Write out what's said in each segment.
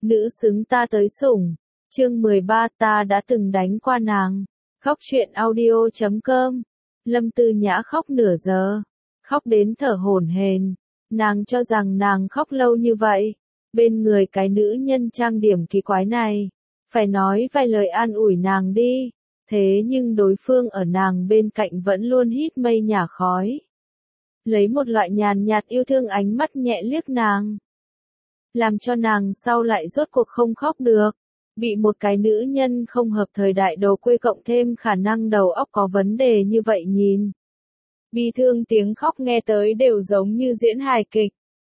nữ xứng ta tới sủng. Chương 13 ta đã từng đánh qua nàng. Khóc chuyện audio.com. Lâm Tư Nhã khóc nửa giờ. Khóc đến thở hổn hển. Nàng cho rằng nàng khóc lâu như vậy. Bên người cái nữ nhân trang điểm kỳ quái này. Phải nói vài lời an ủi nàng đi. Thế nhưng đối phương ở nàng bên cạnh vẫn luôn hít mây nhả khói. Lấy một loại nhàn nhạt yêu thương ánh mắt nhẹ liếc nàng. Làm cho nàng sau lại rốt cuộc không khóc được. Bị một cái nữ nhân không hợp thời đại đồ quê cộng thêm khả năng đầu óc có vấn đề như vậy nhìn. Bi thương tiếng khóc nghe tới đều giống như diễn hài kịch.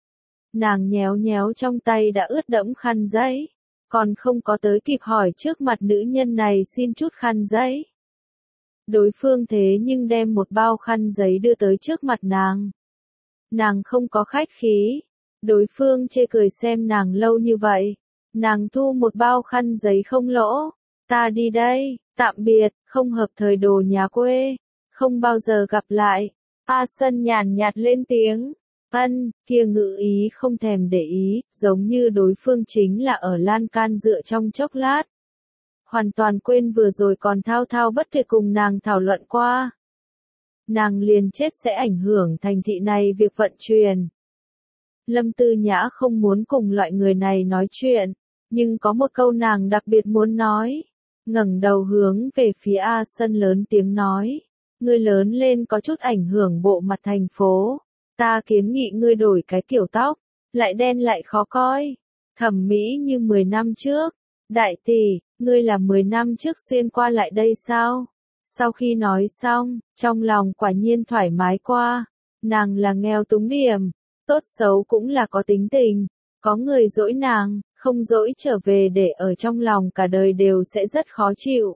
Nàng nhéo nhéo trong tay đã ướt đẫm khăn giấy. Còn không có tới kịp hỏi trước mặt nữ nhân này xin chút khăn giấy. Đối phương thế nhưng đem một bao khăn giấy đưa tới trước mặt nàng. Nàng không có khách khí. Đối phương chê cười xem nàng lâu như vậy. Nàng thu một bao khăn giấy không lỗ. Ta đi đây, tạm biệt, không hợp thời đồ nhà quê. Không bao giờ gặp lại. A Sân nhàn nhạt lên tiếng. Kia ngữ ý không thèm để ý, giống như đối phương chính là ở lan can dựa trong chốc lát. Hoàn toàn quên vừa rồi còn thao thao bất tuyệt cùng nàng thảo luận qua. Nàng liền chết sẽ ảnh hưởng thành thị này việc vận chuyển. Lâm Tư Nhã không muốn cùng loại người này nói chuyện, nhưng có một câu nàng đặc biệt muốn nói. Ngẩng đầu hướng về phía A Sân lớn tiếng nói. Ngươi lớn lên có chút ảnh hưởng bộ mặt thành phố. Ta kiến nghị ngươi đổi cái kiểu tóc, lại đen lại khó coi. Thẩm mỹ như 10 năm trước. Đại tỷ, ngươi là 10 năm trước xuyên qua lại đây sao? Sau khi nói xong, trong lòng quả nhiên thoải mái qua. Nàng là nghèo túng điểm, tốt xấu cũng là có tính tình. Có người dỗi nàng, không dỗi trở về để ở trong lòng cả đời đều sẽ rất khó chịu.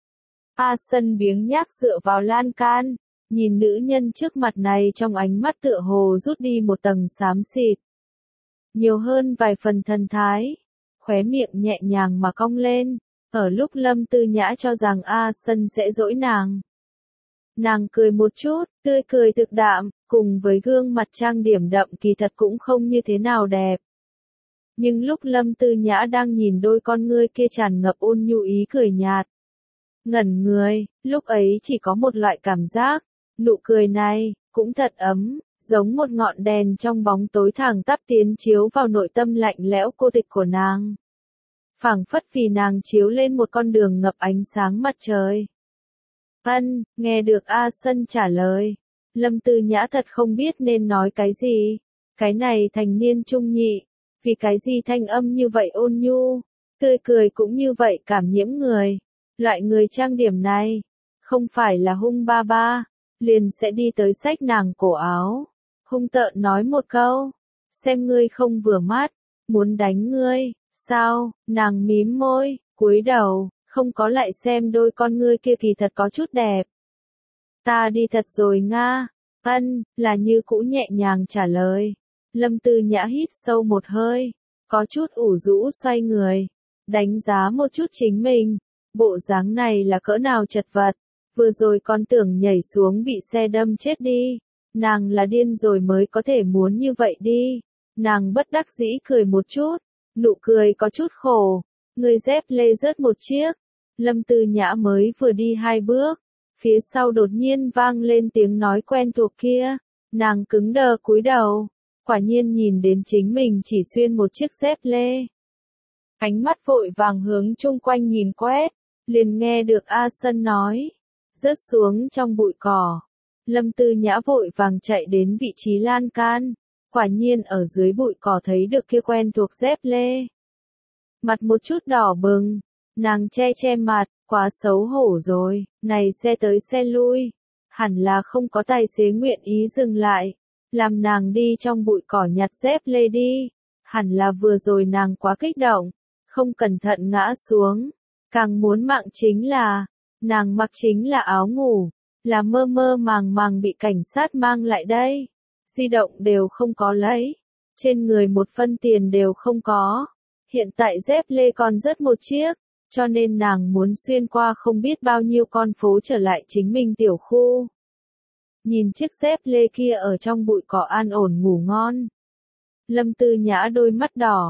A Sân biếng nhác dựa vào lan can. Nhìn nữ nhân trước mặt này trong ánh mắt tựa hồ rút đi một tầng xám xịt. Nhiều hơn vài phần thần thái. Khóe miệng nhẹ nhàng mà cong lên. Ở lúc Lâm Tư Nhã cho rằng A Sân sẽ dỗi nàng. Nàng cười một chút, tươi cười thực đạm, cùng với gương mặt trang điểm đậm kỳ thật cũng không như thế nào đẹp. Nhưng lúc Lâm Tư Nhã đang nhìn đôi con ngươi kia tràn ngập ôn nhu ý cười nhạt. Ngẩn người, lúc ấy chỉ có một loại cảm giác. Nụ cười này, cũng thật ấm, giống một ngọn đèn trong bóng tối thẳng tắp tiến chiếu vào nội tâm lạnh lẽo cô tịch của nàng. Phảng phất vì nàng chiếu lên một con đường ngập ánh sáng mặt trời. Nghe được A Sân trả lời. Lâm Tư Nhã thật không biết nên nói cái gì. Cái này thành niên trung nhị. Vì cái gì thanh âm như vậy ôn nhu. Tươi cười cũng như vậy cảm nhiễm người. Loại người trang điểm này. Không phải là hung ba ba. Liền sẽ đi tới xách nàng cổ áo. Hung tợn nói một câu. Xem ngươi không vừa mắt. Muốn đánh ngươi. Sao? Nàng mím môi, cúi đầu, không có lại xem đôi con ngươi kia kỳ thật có chút đẹp. Ta đi thật rồi nga. Là như cũ nhẹ nhàng trả lời. Lâm Tư Nhã hít sâu một hơi. Có chút ủ rũ xoay người. Đánh giá một chút chính mình. Bộ dáng này là cỡ nào chật vật. Vừa rồi con tưởng nhảy xuống bị xe đâm chết đi. Nàng là điên rồi mới có thể muốn như vậy đi. Nàng bất đắc dĩ cười một chút. Nụ cười có chút khổ. Người dép lê rớt một chiếc. Lâm Tư Nhã mới vừa đi 2 bước. Phía sau đột nhiên vang lên tiếng nói quen thuộc kia. Nàng cứng đờ cúi đầu. Quả nhiên nhìn đến chính mình chỉ xuyên một chiếc dép lê. Ánh mắt vội vàng hướng chung quanh nhìn quét. Liền nghe được A Sân nói. Rớt xuống trong bụi cỏ. Lâm Tư Nhã vội vàng chạy đến vị trí lan can. Quả nhiên ở dưới bụi cỏ thấy được kia quen thuộc dép lê. Mặt một chút đỏ bừng. Nàng che mặt, quá xấu hổ rồi. Này xe tới xe lui. Hẳn là không có tài xế nguyện ý dừng lại. Làm nàng đi trong bụi cỏ nhặt dép lê đi. Hẳn là vừa rồi nàng quá kích động. Không cẩn thận ngã xuống. Càng muốn mạng chính là. Nàng mặc chính là áo ngủ. Là mơ mơ màng bị cảnh sát mang lại đây. Di động đều không có lấy. Trên người một phân tiền đều không có. Hiện tại dép lê còn rớt một chiếc. Cho nên nàng muốn xuyên qua không biết bao nhiêu con phố trở lại chính mình tiểu khu. Nhìn chiếc dép lê kia ở trong bụi cỏ an ổn ngủ ngon. Lâm Tư Nhã đôi mắt đỏ.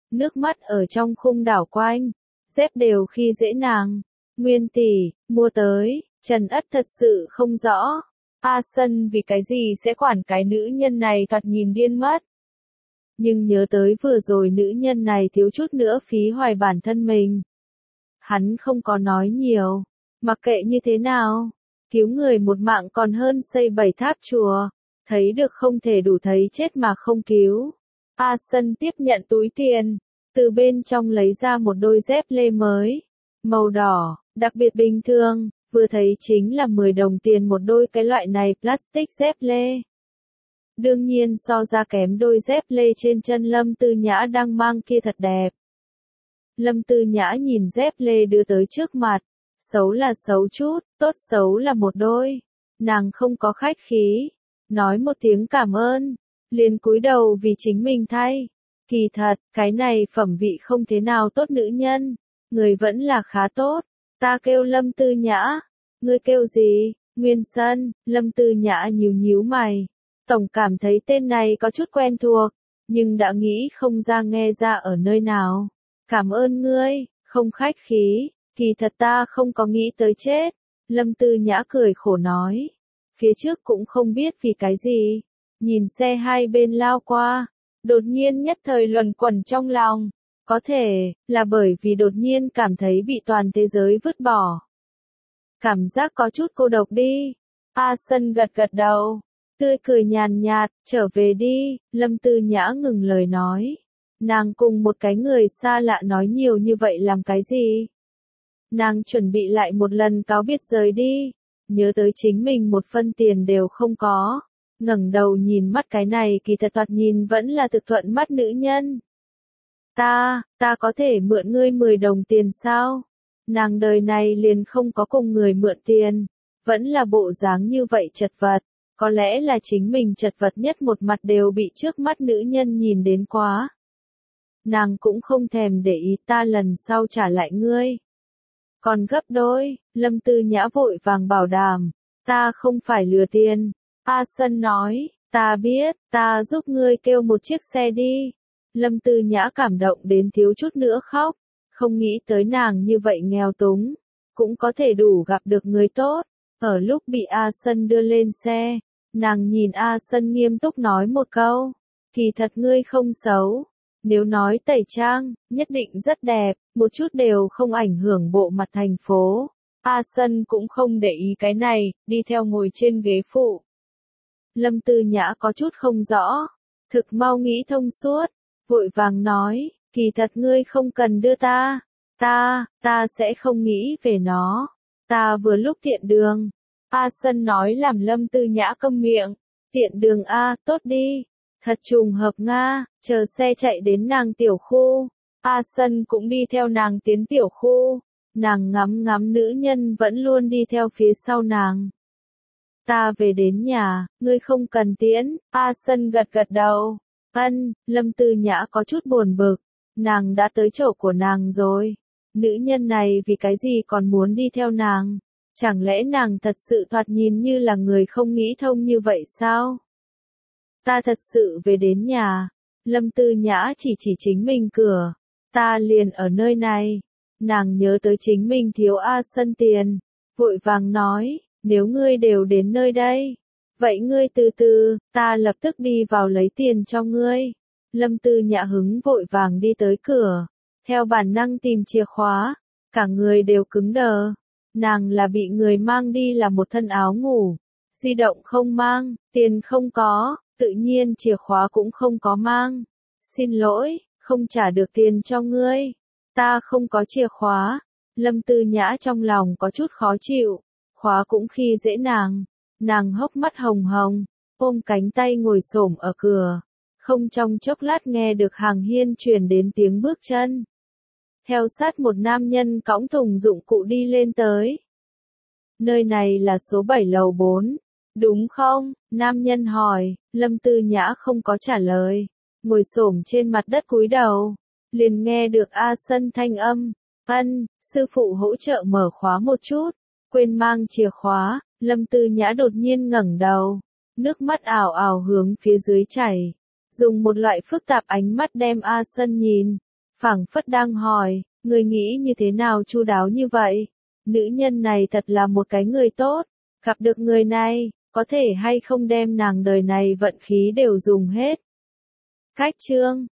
nước mắt ở trong khung đảo quanh, dép đều khi dễ nàng. Nguyên tỷ, mua tới, Trần Ất thật sự không rõ. A Sân vì cái gì sẽ quản cái nữ nhân này thoạt nhìn điên mất. Nhưng nhớ tới vừa rồi nữ nhân này thiếu chút nữa phí hoài bản thân mình. Hắn không có nói nhiều, mặc kệ như thế nào, cứu người một mạng còn hơn xây 7 tháp chùa, thấy được không thể đủ thấy chết mà không cứu. A Sân tiếp nhận túi tiền, từ bên trong lấy ra một đôi dép lê mới, màu đỏ, đặc biệt bình thường, vừa thấy chính là 10 đồng tiền một đôi cái loại này plastic dép lê. Đương nhiên so ra kém đôi dép lê trên chân Lâm Tư Nhã đang mang kia thật đẹp. Lâm Tư Nhã nhìn dép lê đưa tới trước mặt, xấu là xấu chút, tốt xấu là một đôi. Nàng không có khách khí, nói một tiếng cảm ơn, liền cúi đầu vì chính mình thay. Kỳ thật, cái này phẩm vị không thế nào tốt nữ nhân, người vẫn là khá tốt. Ta kêu Lâm Tư Nhã, ngươi kêu gì? Nguyên Sân. Lâm Tư Nhã nhíu nhíu mày. Tổng cảm thấy tên này có chút quen thuộc, nhưng đã nghĩ không ra nghe ra ở nơi nào. Cảm ơn ngươi, không khách khí, kỳ thật ta không có nghĩ tới chết. Lâm Tư Nhã cười khổ nói. Phía trước cũng không biết vì cái gì. Nhìn xe hai bên lao qua, đột nhiên nhất thời luẩn quẩn trong lòng. Có thể, là bởi vì đột nhiên cảm thấy bị toàn thế giới vứt bỏ. Cảm giác có chút cô độc đi. A Sân gật gật đầu, tươi cười nhàn nhạt, trở về đi. Lâm Tư Nhã ngừng lời nói. Nàng cùng một cái người xa lạ nói nhiều như vậy làm cái gì? Nàng chuẩn bị lại một lần cáo biệt rời đi, nhớ tới chính mình một phân tiền đều không có. Ngẩng đầu nhìn mắt cái này kỳ thật thoạt nhìn vẫn là thực thuận mắt nữ nhân. Ta có thể mượn ngươi 10 đồng tiền sao? Nàng đời này liền không có cùng người mượn tiền, vẫn là bộ dáng như vậy chật vật, có lẽ là chính mình chật vật nhất một mặt đều bị trước mắt nữ nhân nhìn đến quá. Nàng cũng không thèm để ý, ta lần sau trả lại ngươi. Còn gấp đôi, Lâm Tư Nhã vội vàng bảo đảm, ta không phải lừa tiền. A Sân nói, ta biết, ta giúp ngươi kêu một chiếc xe đi. Lâm Tư Nhã cảm động đến thiếu chút nữa khóc, không nghĩ tới nàng như vậy nghèo túng, cũng có thể đủ gặp được người tốt. Ở lúc bị A Sân đưa lên xe, nàng nhìn A Sân nghiêm túc nói một câu, kỳ thật ngươi không xấu, nếu nói tẩy trang, nhất định rất đẹp, một chút đều không ảnh hưởng bộ mặt thành phố. A Sân cũng không để ý cái này, đi theo ngồi trên ghế phụ. Lâm Tư Nhã có chút không rõ, thực mau nghĩ thông suốt, vội vàng nói, kỳ thật ngươi không cần đưa ta sẽ không nghĩ về nó, ta vừa lúc tiện đường. A Sân nói làm Lâm Tư Nhã câm miệng, tiện đường A, tốt đi, thật trùng hợp Nga, chờ xe chạy đến nàng tiểu khu, A Sân cũng đi theo nàng tiến tiểu khu, nàng ngắm ngắm nữ nhân vẫn luôn đi theo phía sau nàng. Ta về đến nhà, ngươi không cần tiễn. A Sân gật gật đầu. Ân. Lâm Tư Nhã có chút buồn bực, nàng đã tới chỗ của nàng rồi. Nữ nhân này vì cái gì còn muốn đi theo nàng? Chẳng lẽ nàng thật sự thoạt nhìn như là người không nghĩ thông như vậy sao? Ta thật sự về đến nhà. Lâm Tư Nhã chỉ chính mình cửa. Ta liền ở nơi này. Nàng nhớ tới chính mình thiếu A Sân tiền, vội vàng nói, nếu ngươi đều đến nơi đây, vậy ngươi từ từ, ta lập tức đi vào lấy tiền cho ngươi. Lâm Tư Nhã hứng vội vàng đi tới cửa, theo bản năng tìm chìa khóa, cả người đều cứng đờ. Nàng là bị người mang đi là một thân áo ngủ, di động không mang, tiền không có, tự nhiên chìa khóa cũng không có mang. Xin lỗi, không trả được tiền cho ngươi. Ta không có chìa khóa. Lâm Tư Nhã trong lòng có chút khó chịu, khóa cũng khi dễ nàng hốc mắt hồng hồng, ôm cánh tay ngồi xổm ở cửa, không trong chốc lát nghe được hàng hiên truyền đến tiếng bước chân. Theo sát một nam nhân cõng thùng dụng cụ đi lên tới. Nơi này là số 7 lầu 4, đúng không? Nam nhân hỏi, Lâm Tư Nhã không có trả lời, ngồi xổm trên mặt đất cúi đầu, liền nghe được A Sân thanh âm, ân, sư phụ hỗ trợ mở khóa một chút, quên mang chìa khóa. Lâm Tư Nhã đột nhiên ngẩng đầu, nước mắt ảo ảo hướng phía dưới chảy, dùng một loại phức tạp ánh mắt đem A Sân nhìn, phảng phất đang hỏi, người nghĩ như thế nào chu đáo như vậy? Nữ nhân này thật là một cái người tốt, gặp được người này, có thể hay không đem nàng đời này vận khí đều dùng hết. Khách chương